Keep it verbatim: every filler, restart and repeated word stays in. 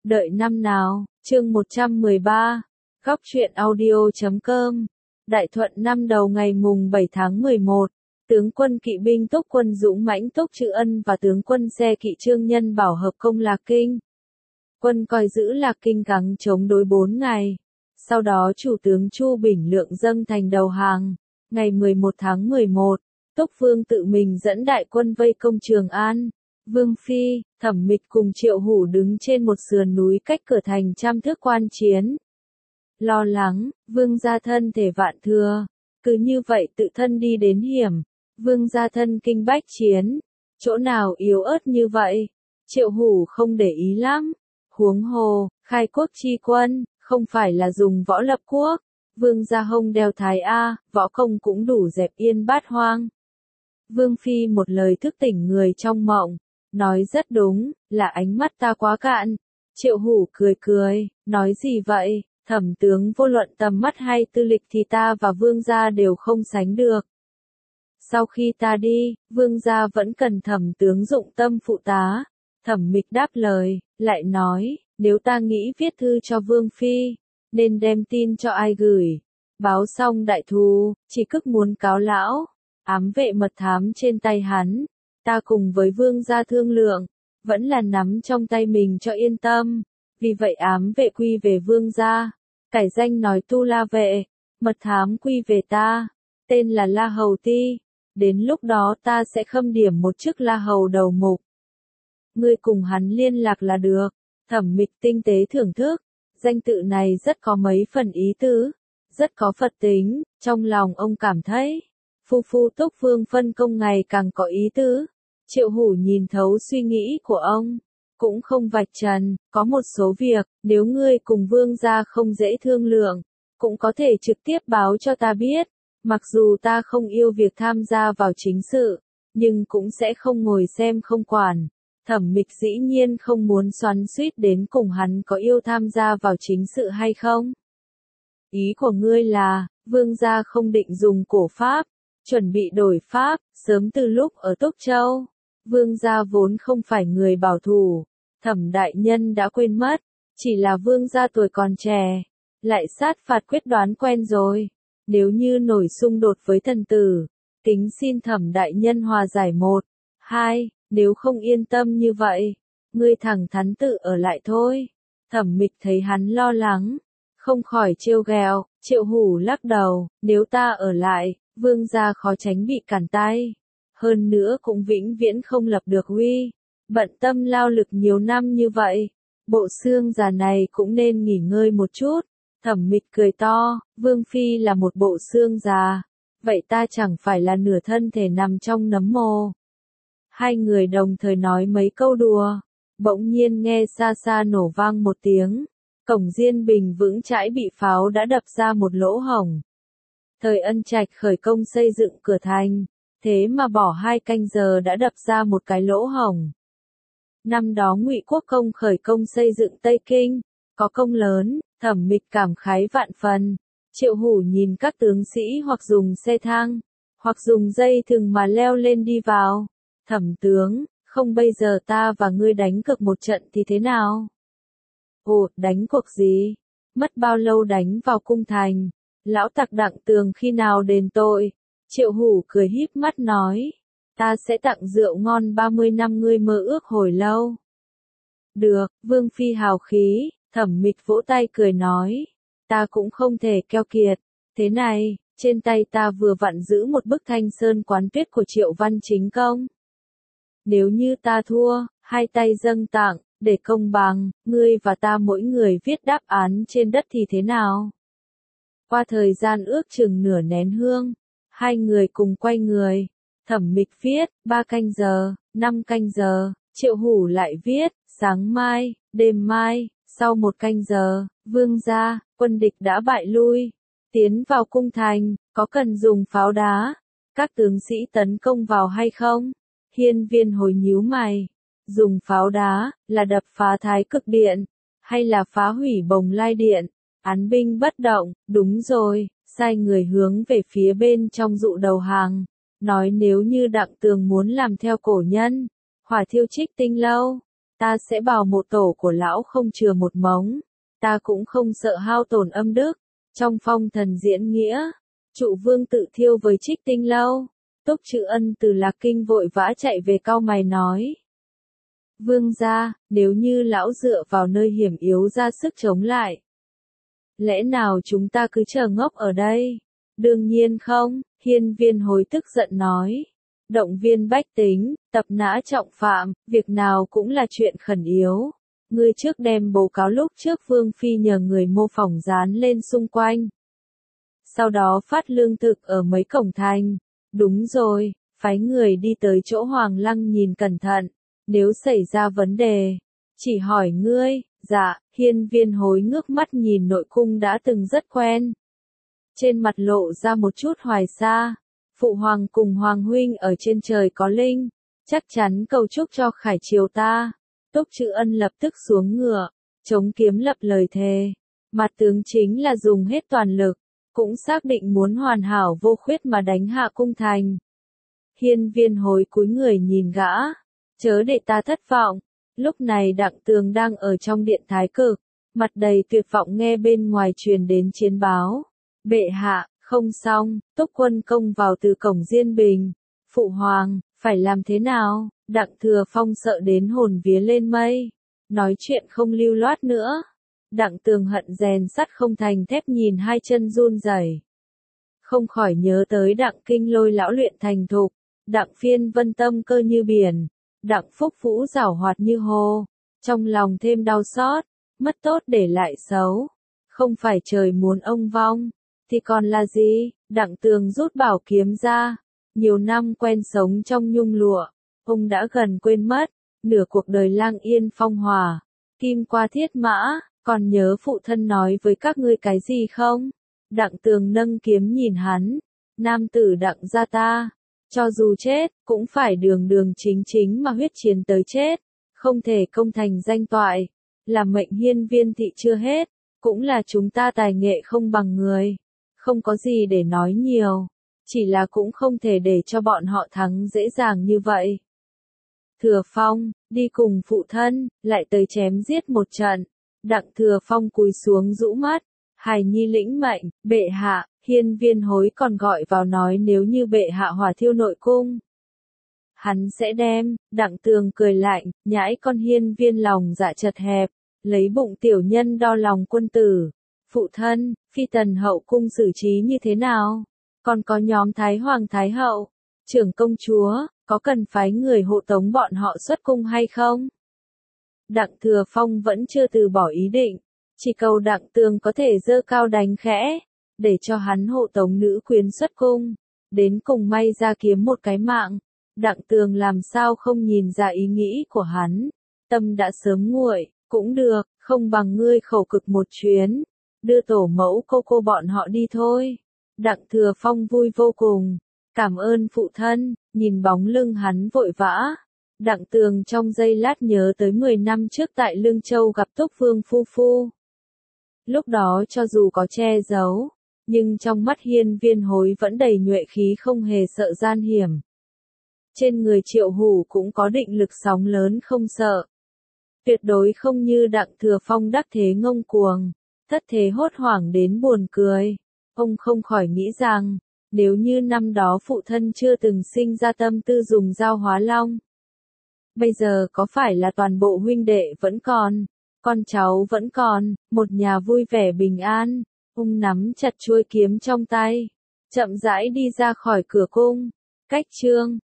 Đợi năm nào, chương một trăm mười ba, góc truyện audio chấm com. Đại Thuận năm đầu ngày mùng bảy tháng mười một, tướng quân kỵ binh Túc quân Dũng Mãnh Túc Trữ Ân và tướng quân xe kỵ Trương Nhân Bảo hợp công Lạc Kinh. Quân coi giữ Lạc Kinh gắng chống đối bốn ngày. Sau đó chủ tướng Chu Bình Lượng dâng thành đầu hàng. Ngày mười một tháng mười một, Túc Vương tự mình dẫn đại quân vây công Trường An. Vương Phi, Thẩm Mịch cùng Triệu Hủ đứng trên một sườn núi cách cửa thành trăm thước quan chiến. Lo lắng, Vương gia thân thể vạn thừa, cứ như vậy tự thân đi đến hiểm. Vương gia thân kinh bách chiến, chỗ nào yếu ớt như vậy, Triệu Hủ không để ý lắm. Huống hồ, khai quốc chi quân, không phải là dùng võ lập quốc. Vương gia hông đeo thái A, võ công cũng đủ dẹp yên bát hoang. Vương Phi một lời thức tỉnh người trong mộng, nói rất đúng, là ánh mắt ta quá cạn. Triệu Hủ cười cười, nói gì vậy, Thẩm tướng vô luận tầm mắt hay tư lịch thì ta và Vương gia đều không sánh được. Sau khi ta đi, Vương gia vẫn cần Thẩm tướng dụng tâm phụ tá. Thẩm Mịch đáp lời, lại nói, nếu ta nghĩ viết thư cho Vương Phi, nên đem tin cho ai gửi. Báo xong đại thù, chỉ cức muốn cáo lão, ám vệ mật thám trên tay hắn. Ta cùng với Vương gia thương lượng, vẫn là nắm trong tay mình cho yên tâm. Vì vậy ám vệ quy về Vương gia, cải danh nói Tu La vệ, mật thám quy về ta, tên là La Hầu Ti. Đến lúc đó ta sẽ khâm điểm một chức La Hầu đầu mục. Ngươi cùng hắn liên lạc là được. Thẩm Mịch tinh tế thưởng thức, danh tự này rất có mấy phần ý tứ, rất có Phật tính, trong lòng ông cảm thấy, phu phu Túc Vương phân công ngày càng có ý tứ. Triệu Hủ nhìn thấu suy nghĩ của ông, cũng không vạch trần, có một số việc, nếu ngươi cùng Vương gia không dễ thương lượng, cũng có thể trực tiếp báo cho ta biết. Mặc dù ta không yêu việc tham gia vào chính sự, nhưng cũng sẽ không ngồi xem không quản. Thẩm Mịch dĩ nhiên không muốn xoắn xuýt đến cùng hắn có yêu tham gia vào chính sự hay không. Ý của ngươi là, Vương gia không định dùng cổ pháp, chuẩn bị đổi pháp, sớm từ lúc ở Túc Châu. Vương gia vốn không phải người bảo thủ, Thẩm đại nhân đã quên mất, chỉ là Vương gia tuổi còn trẻ, lại sát phạt quyết đoán quen rồi. Nếu như nổi xung đột với thần tử, kính xin Thẩm đại nhân hòa giải một, hai, nếu không yên tâm như vậy, ngươi thẳng thắn tự ở lại thôi. Thẩm Mịch thấy hắn lo lắng, không khỏi trêu ghẹo. Triệu Hủ lắc đầu, nếu ta ở lại, Vương gia khó tránh bị cản tay. Hơn nữa cũng vĩnh viễn không lập được uy, bận tâm lao lực nhiều năm như vậy, bộ xương già này cũng nên nghỉ ngơi một chút. Thẩm Mịch cười to, Vương Phi là một bộ xương già, vậy ta chẳng phải là nửa thân thể nằm trong nấm mồ. Hai người đồng thời nói mấy câu đùa, bỗng nhiên nghe xa xa nổ vang một tiếng, cổng Diên Bình vững chãi bị pháo đã đập ra một lỗ hổng. Thời Ân Trạch khởi công xây dựng cửa thành, thế mà bỏ hai canh giờ đã đập ra một cái lỗ hổng. Năm đó Ngụy Quốc Công khởi công xây dựng Tây Kinh, có công lớn. Thẩm Mịch cảm khái vạn phần. Triệu Hủ nhìn các tướng sĩ hoặc dùng xe thang, hoặc dùng dây thừng mà leo lên đi vào. Thẩm tướng, không bây giờ ta và ngươi đánh cược một trận thì thế nào? Ồ, đánh cuộc gì? Mất bao lâu đánh vào cung thành? Lão tặc Đặng Tường khi nào đền tội? Triệu Hủ cười híp mắt nói, ta sẽ tặng rượu ngon ba mươi năm ngươi mơ ước hồi lâu. Được, Vương Phi hào khí. Thẩm Mịch vỗ tay cười nói, ta cũng không thể keo kiệt. Thế này, trên tay ta vừa vặn giữ một bức Thanh Sơn Quán Tuyết của Triệu Văn Chính Công. Nếu như ta thua, hai tay dâng tặng, để công bằng, ngươi và ta mỗi người viết đáp án trên đất thì thế nào? Qua thời gian ước chừng nửa nén hương, hai người cùng quay người. Thẩm Mịch viết, ba canh giờ, năm canh giờ, Triệu Hủ lại viết, sáng mai, đêm mai. Sau một canh giờ, Vương gia, quân địch đã bại lui, tiến vào cung thành, có cần dùng pháo đá, các tướng sĩ tấn công vào hay không? Hiên Viên hồi nhíu mày, dùng pháo đá, là đập phá Thái Cực Điện, hay là phá hủy Bồng Lai Điện? Án binh bất động, đúng rồi, sai người hướng về phía bên trong dụ đầu hàng, nói nếu như Đặng Tường muốn làm theo cổ nhân, hỏa thiêu Trích Tinh lâu, Ta sẽ bảo mộ tổ của lão không chừa một mống. Ta cũng không sợ hao tổn âm đức. Trong phong thần diễn nghĩa, trụ vương tự thiêu với Trích Tinh Lâu. Túc Trữ Ân từ Lạc Kinh vội vã chạy về cau mày nói. Vương gia, nếu như lão dựa vào nơi hiểm yếu ra sức chống lại. Lẽ nào chúng ta cứ chờ ngốc ở đây? Đương nhiên không, Hiên Viên Hối tức giận nói. Động viên bách tính, tập nã trọng phạm, việc nào cũng là chuyện khẩn yếu. Ngươi trước đem bố cáo lúc trước Vương Phi nhờ người mô phỏng dán lên xung quanh. Sau đó phát lương thực ở mấy cổng thành. Đúng rồi, phái người đi tới chỗ Hoàng Lăng nhìn cẩn thận. Nếu xảy ra vấn đề, chỉ hỏi ngươi. Dạ, Hiên Viên Hối ngước mắt nhìn nội cung đã từng rất quen. Trên mặt lộ ra một chút hoài xa. Phụ hoàng cùng hoàng huynh ở trên trời có linh, chắc chắn cầu chúc cho khải triều ta. Túc Trữ Ân lập tức xuống ngựa, chống kiếm lập lời thề. Mặt tướng chính là dùng hết toàn lực, cũng xác định muốn hoàn hảo vô khuyết mà đánh hạ cung thành. Hiên Viên Hối cúi người nhìn gã, chớ để ta thất vọng. Lúc này Đặng Tường đang ở trong điện thái cực, mặt đầy tuyệt vọng nghe bên ngoài truyền đến chiến báo. Bệ hạ, không xong, Túc Quân công vào từ cổng Diên Bình. Phụ hoàng, phải làm thế nào? Đặng Thừa Phong sợ đến hồn vía lên mây. Nói chuyện không lưu loát nữa. Đặng Tường hận rèn sắt không thành thép nhìn hai chân run rẩy. Không khỏi nhớ tới Đặng Kinh Lôi lão luyện thành thục. Đặng Phiên Vân tâm cơ như biển. Đặng Phúc Vũ giảo hoạt như hồ. Trong lòng thêm đau xót. Mất tốt để lại xấu. Không phải trời muốn ông vong. Thì còn là gì? Đặng Tường rút bảo kiếm ra. Nhiều năm quen sống trong nhung lụa. Ông đã gần quên mất. Nửa cuộc đời lang yên phong hòa. Kim qua thiết mã. Còn nhớ phụ thân nói với các ngươi cái gì không? Đặng Tường nâng kiếm nhìn hắn. Nam tử Đặng gia ta. Cho dù chết, cũng phải đường đường chính chính mà huyết chiến tới chết. Không thể công thành danh toại. Là mệnh hiên viên thị chưa hết. Cũng là chúng ta tài nghệ không bằng người. Không có gì để nói nhiều. Chỉ là cũng không thể để cho bọn họ thắng dễ dàng như vậy. Thừa Phong, đi cùng phụ thân, lại tới chém giết một trận. Đặng Thừa Phong cúi xuống rũ mắt. Hài nhi lĩnh mệnh, bệ hạ. Hiên Viên Hối còn gọi vào nói nếu như bệ hạ hỏa thiêu nội cung. Hắn sẽ đem. Đặng Tường cười lạnh, nhãi con Hiên Viên lòng dạ chật hẹp. Lấy bụng tiểu nhân đo lòng quân tử. Phụ thân, phi tần hậu cung xử trí như thế nào? Còn có nhóm Thái Hoàng Thái Hậu, trưởng công chúa, có cần phái người hộ tống bọn họ xuất cung hay không? Đặng Thừa Phong vẫn chưa từ bỏ ý định, chỉ cầu Đặng Tường có thể giơ cao đánh khẽ, để cho hắn hộ tống nữ quyến xuất cung, đến cùng may ra kiếm một cái mạng. Đặng Tường làm sao không nhìn ra ý nghĩ của hắn, tâm đã sớm nguội, cũng được, không bằng ngươi khẩu cực một chuyến, đưa tổ mẫu cô cô bọn họ đi thôi. Đặng Thừa Phong vui vô cùng, cảm ơn phụ thân, nhìn bóng lưng hắn vội vã. Đặng Tường trong giây lát nhớ tới mười năm trước tại Lương Châu gặp Túc Vương Phu Phu. Lúc đó cho dù có che giấu, nhưng trong mắt Hiên Viên Hối vẫn đầy nhuệ khí không hề sợ gian hiểm. Trên người Triệu Hủ cũng có định lực sóng lớn không sợ. Tuyệt đối không như Đặng Thừa Phong đắc thế ngông cuồng, thất thế hốt hoảng đến buồn cười. Ông không khỏi nghĩ rằng, nếu như năm đó phụ thân chưa từng sinh ra tâm tư dùng dao hóa long. Bây giờ có phải là toàn bộ huynh đệ vẫn còn, con cháu vẫn còn, một nhà vui vẻ bình an. Ông nắm chặt chuôi kiếm trong tay, chậm rãi đi ra khỏi cửa cung. Cách chương